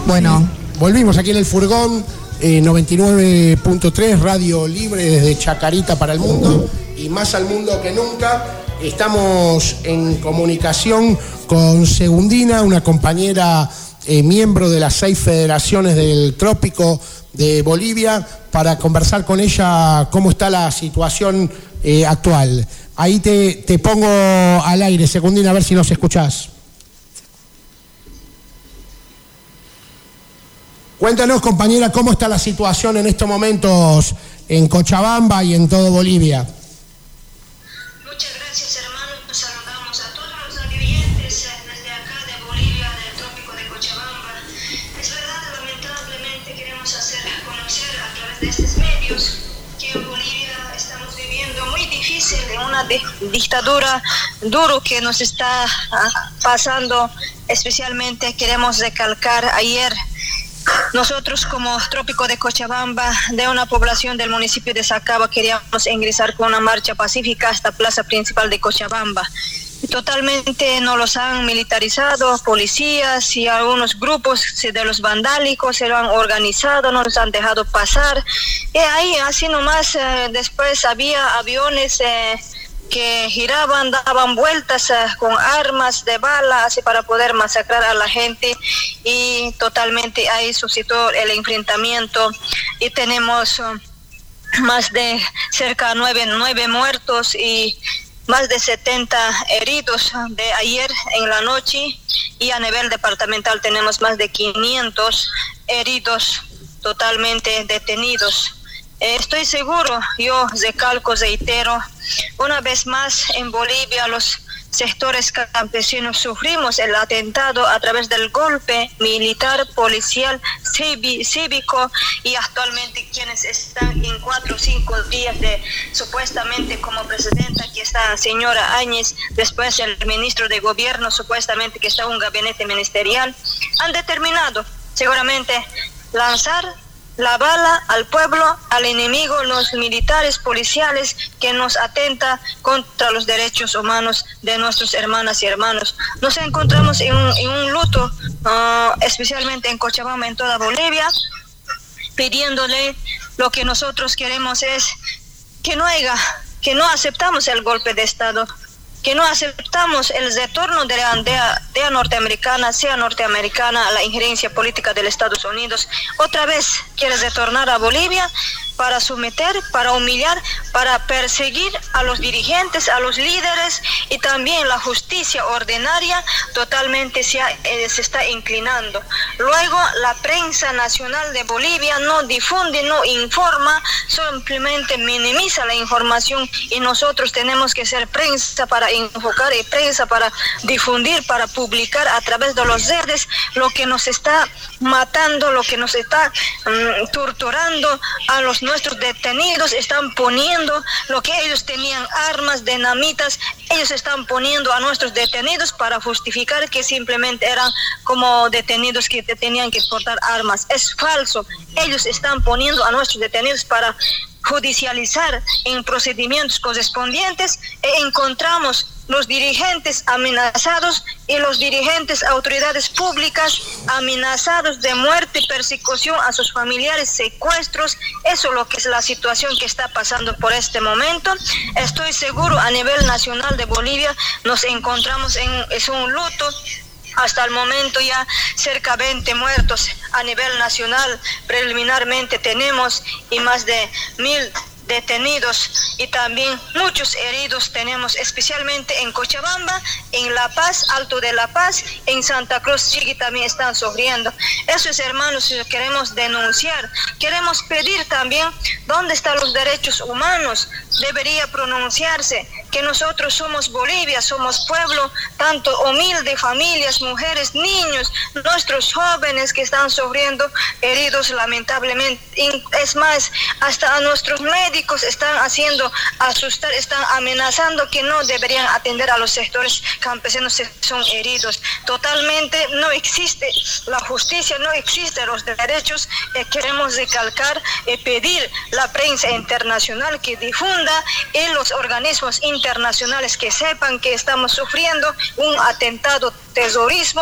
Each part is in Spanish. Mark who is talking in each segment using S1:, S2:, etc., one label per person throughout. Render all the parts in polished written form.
S1: Bueno.
S2: Volvimos aquí en el furgón, 99.3, Radio Libre desde Chacarita para el mundo y más al mundo que nunca. Estamos en comunicación con Segundina, una compañera miembro de las 6 federaciones del Trópico de Bolivia, para conversar con ella cómo está la situación actual. Ahí te pongo al aire, Segundina, a ver si nos escuchás. Cuéntanos, compañera, cómo está la situación en estos momentos en Cochabamba y en todo Bolivia.
S3: Muchas gracias, hermanos. Nos saludamos a todos los radioyentes desde acá de Bolivia, del Trópico de Cochabamba. Es verdad, lamentablemente queremos hacer conocer a través de estos medios que en Bolivia estamos viviendo muy difícil, en una dictadura duro que nos está pasando. Especialmente queremos recalcar ayer. Nosotros como Trópico de Cochabamba, de una población del municipio de Sacaba, queríamos ingresar con una marcha pacífica hasta Plaza Principal de Cochabamba. Totalmente nos los han militarizado, policías y algunos grupos de los vandálicos se lo han organizado, no nos han dejado pasar. Y ahí, así nomás, después había aviones que giraban, daban vueltas con armas de bala así para poder masacrar a la gente, y totalmente ahí suscitó el enfrentamiento y tenemos más de cerca de 9 muertos y más de 70 heridos de ayer en la noche, y a nivel departamental tenemos más de 500 heridos totalmente detenidos. Estoy seguro, yo recalco, reitero, una vez más en Bolivia los sectores campesinos sufrimos el atentado a través del golpe militar, policial, cívico, y actualmente quienes están en 4 o 5 días de supuestamente como presidenta, que está la señora Áñez, después el ministro de gobierno, supuestamente que está un gabinete ministerial, han determinado seguramente lanzar la bala al pueblo, al enemigo, los militares policiales que nos atenta contra los derechos humanos de nuestras hermanas y hermanos. Nos encontramos en un luto, especialmente en Cochabamba, en toda Bolivia, pidiéndole. Lo que nosotros queremos es que no aceptamos el golpe de Estado, que no aceptamos el retorno de la aldea norteamericana, sea norteamericana, a la injerencia política de los Estados Unidos. Otra vez quiere retornar a Bolivia para someter, para humillar, para perseguir a los dirigentes, a los líderes, y también la justicia ordinaria totalmente se está inclinando. Luego la prensa nacional de Bolivia no difunde, no informa, simplemente minimiza la información, y nosotros tenemos que ser prensa para enfocar y prensa para difundir, para publicar a través de las redes lo que nos está matando, lo que nos está torturando a nuestros detenidos. Están poniendo lo que ellos tenían, armas, dinamitas, ellos están poniendo a nuestros detenidos para justificar que simplemente eran como detenidos que tenían que portar armas. Es falso, ellos están poniendo a nuestros detenidos para judicializar en procedimientos correspondientes, e encontramos los dirigentes amenazados y los dirigentes, autoridades públicas amenazados de muerte, persecución a sus familiares, secuestros. Eso es lo que es la situación que está pasando por este momento. Estoy seguro, a nivel nacional de Bolivia nos encontramos es un luto. Hasta el momento ya cerca de 20 muertos a nivel nacional, preliminarmente tenemos, y más de 1000 detenidos y también muchos heridos tenemos, especialmente en Cochabamba, en La Paz, Alto de La Paz, en Santa Cruz, Chiriquí también están sufriendo. Eso es, hermanos, queremos denunciar, queremos pedir también dónde están los derechos humanos. Debería pronunciarse que nosotros somos Bolivia, somos pueblo tanto humilde, familias, mujeres, niños, nuestros jóvenes que están sufriendo, heridos lamentablemente. Es más, hasta a nuestros médicos están haciendo asustar, están amenazando que no deberían atender a los sectores campesinos que son heridos. Totalmente no existe la justicia, no existen los derechos. Queremos recalcar y pedir la prensa internacional que difunda, y los organismos internacionales que sepan que estamos sufriendo un atentado terrorismo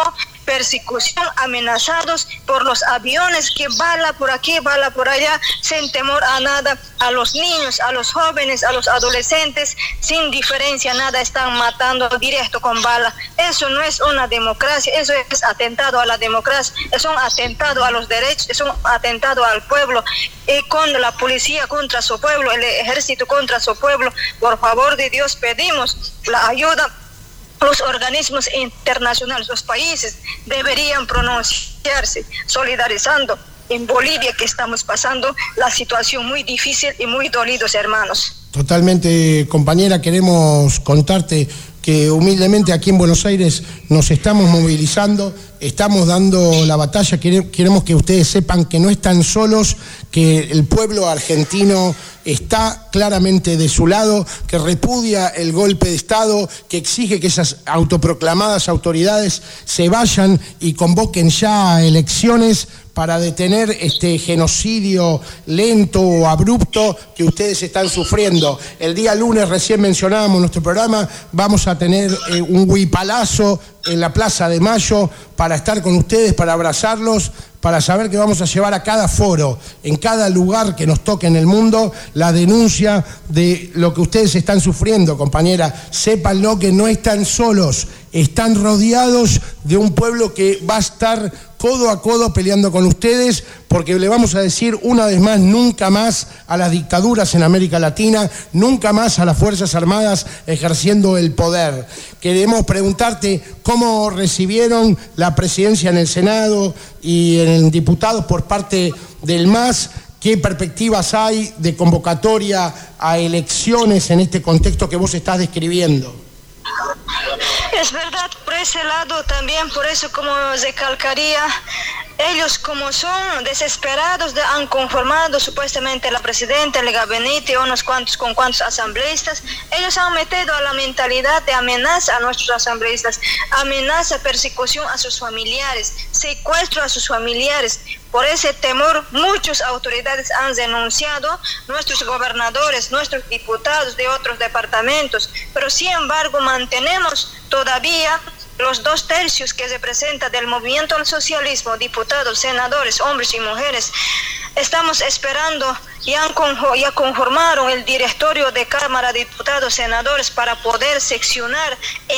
S3: persecución, amenazados por los aviones que bala por aquí, bala por allá, sin temor a nada, a los niños, a los jóvenes, a los adolescentes, sin diferencia, nada, están matando directo con bala. Eso no es una democracia, eso es atentado a la democracia, es un atentado a los derechos, es un atentado al pueblo, con la policía contra su pueblo, el ejército contra su pueblo. Por favor de Dios, pedimos la ayuda. Los organismos internacionales, los países deberían pronunciarse, solidarizando en Bolivia, que estamos pasando la situación muy difícil y muy dolidos, hermanos.
S2: Totalmente, compañera, queremos contarte que humildemente aquí en Buenos Aires nos estamos movilizando, estamos dando la batalla, queremos que ustedes sepan que no están solos, que el pueblo argentino está claramente de su lado, que repudia el golpe de Estado, que exige que esas autoproclamadas autoridades se vayan y convoquen ya a elecciones para detener este genocidio lento o abrupto que ustedes están sufriendo. El día lunes, recién mencionábamos en nuestro programa, vamos a tener un huipalazo en la Plaza de Mayo para estar con ustedes, para abrazarlos, para saber que vamos a llevar a cada foro, en cada lugar que nos toque en el mundo, la denuncia de lo que ustedes están sufriendo, compañera. Sépanlo que no están solos, están rodeados de un pueblo que va a estar codo a codo peleando con ustedes, porque le vamos a decir una vez más, nunca más a las dictaduras en América Latina, nunca más a las Fuerzas Armadas ejerciendo el poder. Queremos preguntarte cómo recibieron la presidencia en el Senado y en diputados por parte del MAS. ¿Qué perspectivas hay de convocatoria a elecciones en este contexto que vos estás describiendo?
S3: Es verdad, por ese lado también, por eso como recalcaría, ellos como son desesperados, han conformado supuestamente la presidenta, el gabinete, unos cuantos con cuantos asambleístas, ellos han metido a la mentalidad de amenaza a nuestros asambleístas, amenaza, persecución a sus familiares, secuestro a sus familiares. Por ese temor, muchas autoridades han denunciado, nuestros gobernadores, nuestros diputados de otros departamentos, pero sin embargo mantenemos todavía los 2/3 que representa del movimiento al socialismo, diputados, senadores, hombres y mujeres. Estamos esperando, ya conformaron el directorio de Cámara de Diputados, senadores, para poder seccionar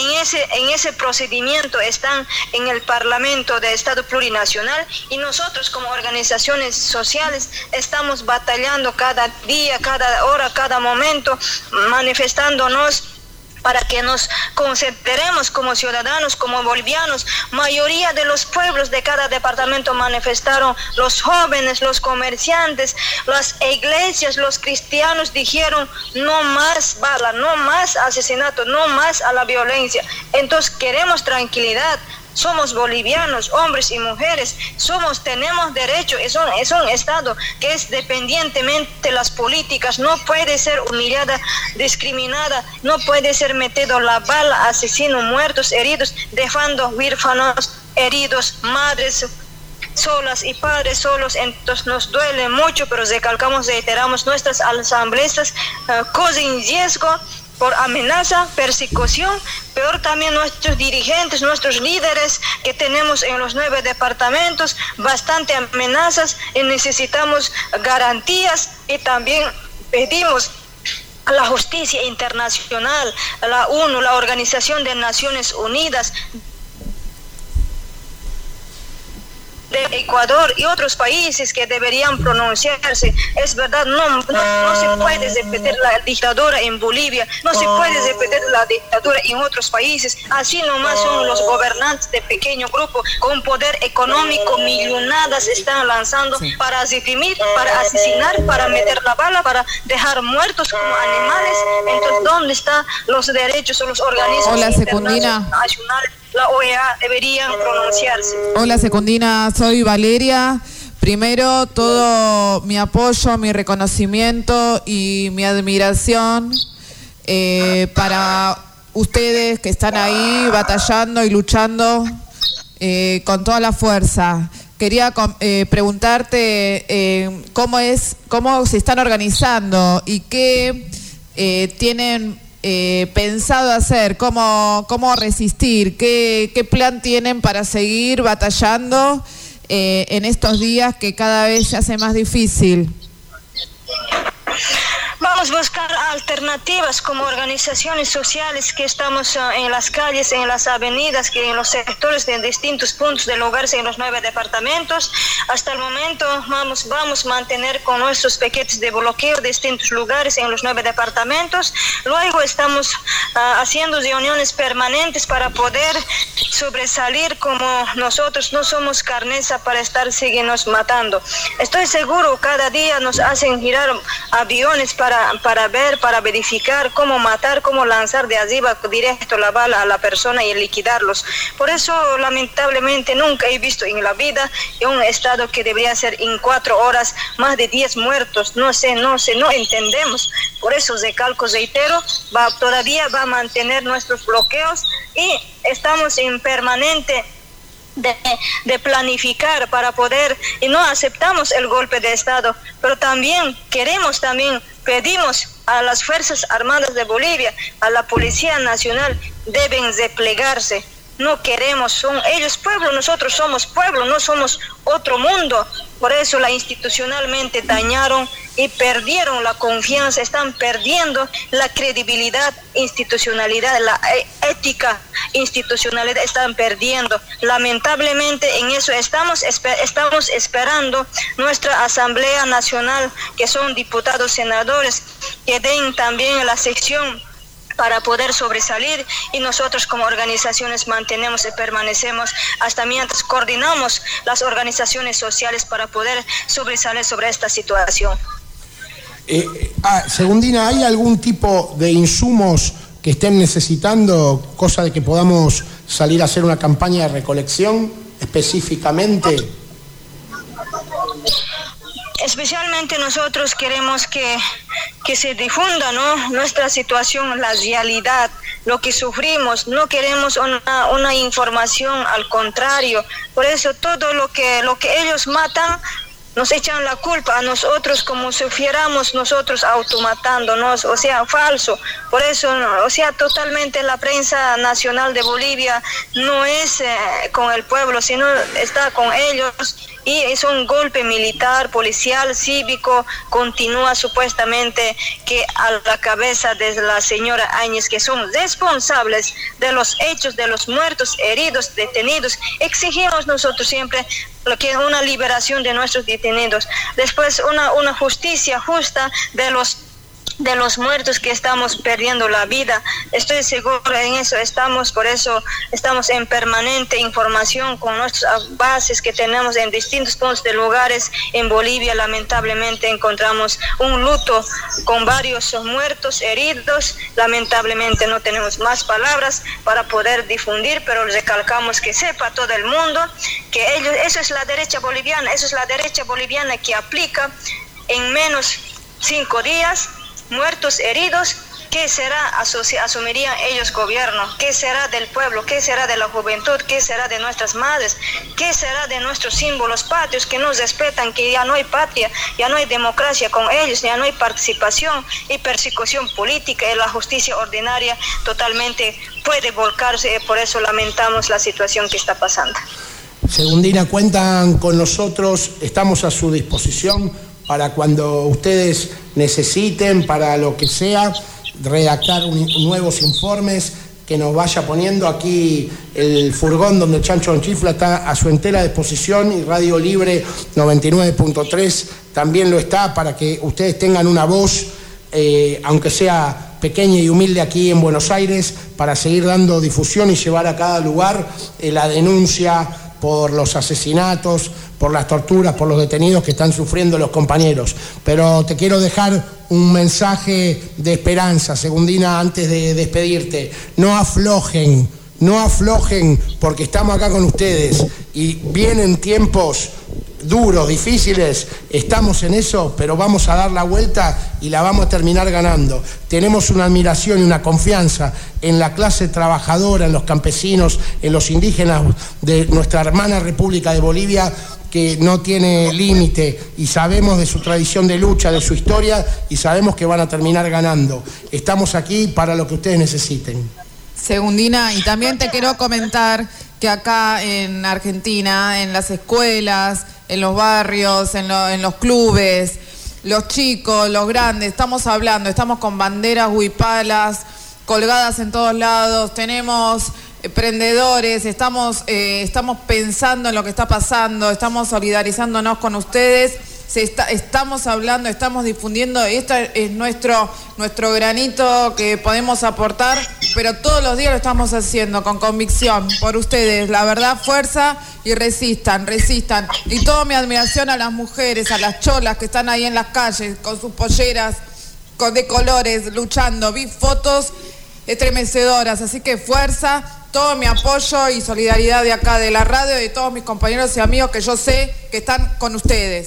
S3: en ese procedimiento. Están en el Parlamento de Estado Plurinacional y nosotros como organizaciones sociales estamos batallando cada día, cada hora, cada momento, manifestándonos para que nos concentremos como ciudadanos, como bolivianos. Mayoría de los pueblos de cada departamento manifestaron, los jóvenes, los comerciantes, las iglesias, los cristianos dijeron no más bala, no más asesinato, no más a la violencia. Entonces queremos tranquilidad. Somos bolivianos, hombres y mujeres, tenemos derecho, es un Estado que es dependientemente de las políticas, no puede ser humillada, discriminada, no puede ser metido la bala, asesinos, muertos, heridos, dejando huérfanos, heridos, madres solas y padres solos. Entonces nos duele mucho, pero recalcamos, reiteramos, nuestras asambleas corren riesgo por amenaza, persecución, peor también nuestros dirigentes, nuestros líderes que tenemos en los 9 departamentos, bastante amenazas y necesitamos garantías y también pedimos a la justicia internacional, a la ONU, la Organización de Naciones Unidas, de Ecuador y otros países que deberían pronunciarse. Es verdad, no se puede repetir la dictadura en Bolivia, no se puede repetir la dictadura en otros países. Así nomás son los gobernantes de pequeño grupo con poder económico, millonadas están lanzando para reprimir, para asesinar, para meter la bala, para dejar muertos como animales. Entonces, ¿dónde están los derechos o los organismos internacionales? La OEA deberían pronunciarse.
S1: Hola Secundina, soy Valeria. Primero, todo mi apoyo, mi reconocimiento y mi admiración para ustedes que están ahí batallando y luchando con toda la fuerza. Quería preguntarte cómo se están organizando y qué tienen pensado hacer? ¿Cómo resistir? ¿Qué plan tienen para seguir batallando en estos días que cada vez se hace más difícil?
S3: Vamos a buscar alternativas como organizaciones sociales que estamos en las calles, en las avenidas, que en los sectores de distintos puntos del hogar en los 9 departamentos. Hasta el momento vamos a mantener con nuestros piquetes de bloqueo distintos lugares en los 9 departamentos. Luego estamos haciendo reuniones permanentes para poder sobresalir, como nosotros no somos carneza para estar siguiendo matando. Estoy seguro, cada día nos hacen girar aviones para ver, para verificar cómo matar, cómo lanzar de arriba directo la bala a la persona y liquidarlos. Por eso, lamentablemente, nunca he visto en la vida un estado que debería ser en 4 horas más de 10 muertos. No entendemos. Por eso, recalco, reitero, todavía va a mantener nuestros bloqueos y estamos en permanente de planificar para poder, y no aceptamos el golpe de Estado, pero pedimos a las Fuerzas Armadas de Bolivia, a la Policía Nacional, deben replegarse. No queremos, son ellos pueblo, nosotros somos pueblo, no somos otro mundo. Por eso institucionalmente dañaron y perdieron la confianza, están perdiendo la credibilidad, institucionalidad, la ética, institucionalidad, están perdiendo. Lamentablemente en eso estamos esperando nuestra Asamblea Nacional, que son diputados, senadores, que den también la sección para poder sobresalir, y nosotros como organizaciones mantenemos y permanecemos hasta mientras coordinamos las organizaciones sociales para poder sobresalir sobre esta situación.
S2: Segundina, ¿hay algún tipo de insumos que estén necesitando, cosa de que podamos salir a hacer una campaña de recolección específicamente?
S3: Especialmente nosotros queremos que se difunda, ¿no?, nuestra situación, la realidad, lo que sufrimos. No queremos una información, al contrario. Por eso todo lo que ellos matan, nos echan la culpa a nosotros como si fuéramos nosotros automatándonos, o sea, falso. Por eso, o sea, totalmente la prensa nacional de Bolivia no es con el pueblo, sino está con ellos. Y es un golpe militar, policial, cívico, continúa supuestamente que a la cabeza de la señora Áñez, que son responsables de los hechos, de los muertos, heridos, detenidos. Exigimos nosotros siempre lo que es una liberación de nuestros detenidos. Después una justicia justa de los muertos que estamos perdiendo la vida. Estoy seguro en eso estamos, por eso estamos en permanente información con nuestras bases que tenemos en distintos puntos de lugares en Bolivia. Lamentablemente encontramos un luto con varios muertos, heridos. Lamentablemente no tenemos más palabras para poder difundir, pero recalcamos que sepa todo el mundo que eso es la derecha boliviana, que aplica en menos 5 días muertos, heridos. ¿Qué será? Asumirían ellos gobierno. ¿Qué será del pueblo? ¿Qué será de la juventud? ¿Qué será de nuestras madres? ¿Qué será de nuestros símbolos patrios que nos respetan, que ya no hay patria, ya no hay democracia con ellos, ya no hay participación y persecución política, y la justicia ordinaria totalmente puede volcarse? Por eso lamentamos la situación que está pasando.
S2: Segundina, cuentan con nosotros, estamos a su disposición para cuando ustedes necesiten, para lo que sea, redactar nuevos informes, que nos vaya poniendo aquí el furgón donde Chancho Chifla está a su entera disposición, y Radio Libre 99.3 también lo está, para que ustedes tengan una voz, aunque sea pequeña y humilde, aquí en Buenos Aires, para seguir dando difusión y llevar a cada lugar la denuncia por los asesinatos, por las torturas, por los detenidos que están sufriendo los compañeros. Pero te quiero dejar un mensaje de esperanza, Segundina, antes de despedirte. No aflojen, porque estamos acá con ustedes y vienen tiempos duros, difíciles, estamos en eso, pero vamos a dar la vuelta y la vamos a terminar ganando. Tenemos una admiración y una confianza en la clase trabajadora, en los campesinos, en los indígenas de nuestra hermana República de Bolivia, que no tiene límite, y sabemos de su tradición de lucha, de su historia, y sabemos que van a terminar ganando. Estamos aquí para lo que ustedes necesiten.
S1: Segundina, y también te quiero comentar que acá en Argentina, en las escuelas, en los barrios, en los clubes, los chicos, los grandes, estamos con banderas huipalas colgadas en todos lados, tenemos emprendedores, estamos pensando en lo que está pasando, estamos solidarizándonos con ustedes, estamos hablando, estamos difundiendo, y este es nuestro granito que podemos aportar, pero todos los días lo estamos haciendo con convicción por ustedes. La verdad, fuerza y resistan. Y toda mi admiración a las mujeres, a las cholas que están ahí en las calles con sus polleras de colores, luchando. Vi fotos estremecedoras, así que fuerza, todo mi apoyo y solidaridad de acá de la radio y de todos mis compañeros y amigos que yo sé que están con ustedes.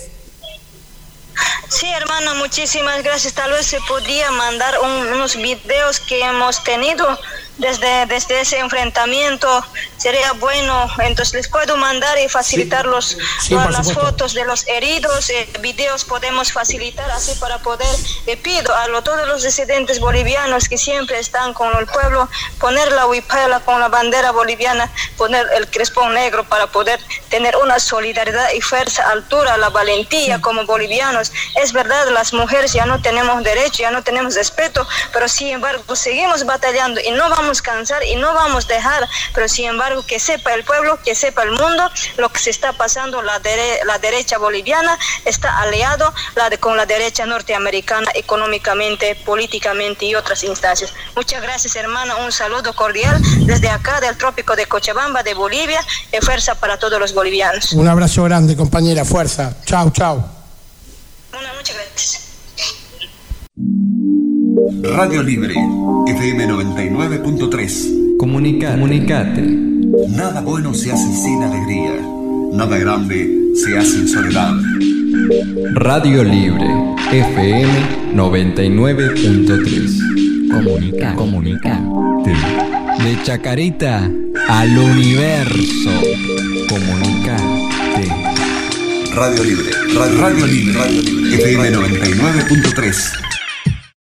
S3: Sí, hermana, muchísimas gracias. Tal vez se podría mandar unos videos que hemos tenido desde ese enfrentamiento. Sería bueno, entonces les puedo mandar y facilitarlos todas las fotos de los heridos, videos podemos facilitar así para poder. Le pido a todos los disidentes bolivianos que siempre están con el pueblo, poner la huipala con la bandera boliviana, poner el crespón negro para poder tener una solidaridad y fuerza, altura, la valentía como bolivianos. Es verdad, las mujeres ya no tenemos derecho, ya no tenemos respeto, pero sin embargo seguimos batallando y no vamos a cansar y no vamos a dejar, pero sin embargo que sepa el pueblo, que sepa el mundo lo que se está pasando. La derecha boliviana está aliado con la derecha norteamericana económicamente, políticamente y otras instancias. Muchas gracias, hermana, un saludo cordial desde acá del trópico de Cochabamba, de Bolivia, y fuerza para todos los bolivianos.
S2: Un abrazo grande, compañera, fuerza. Chao.
S3: Muchas gracias.
S4: Radio Libre, FM 99.3.
S5: Comunicate.
S4: Nada bueno se hace sin alegría. Nada grande se hace en soledad.
S5: Radio Libre, FM 99.3. Comunicate. De Chacarita al universo. Comunicate.
S4: Radio Libre, FM 99.3.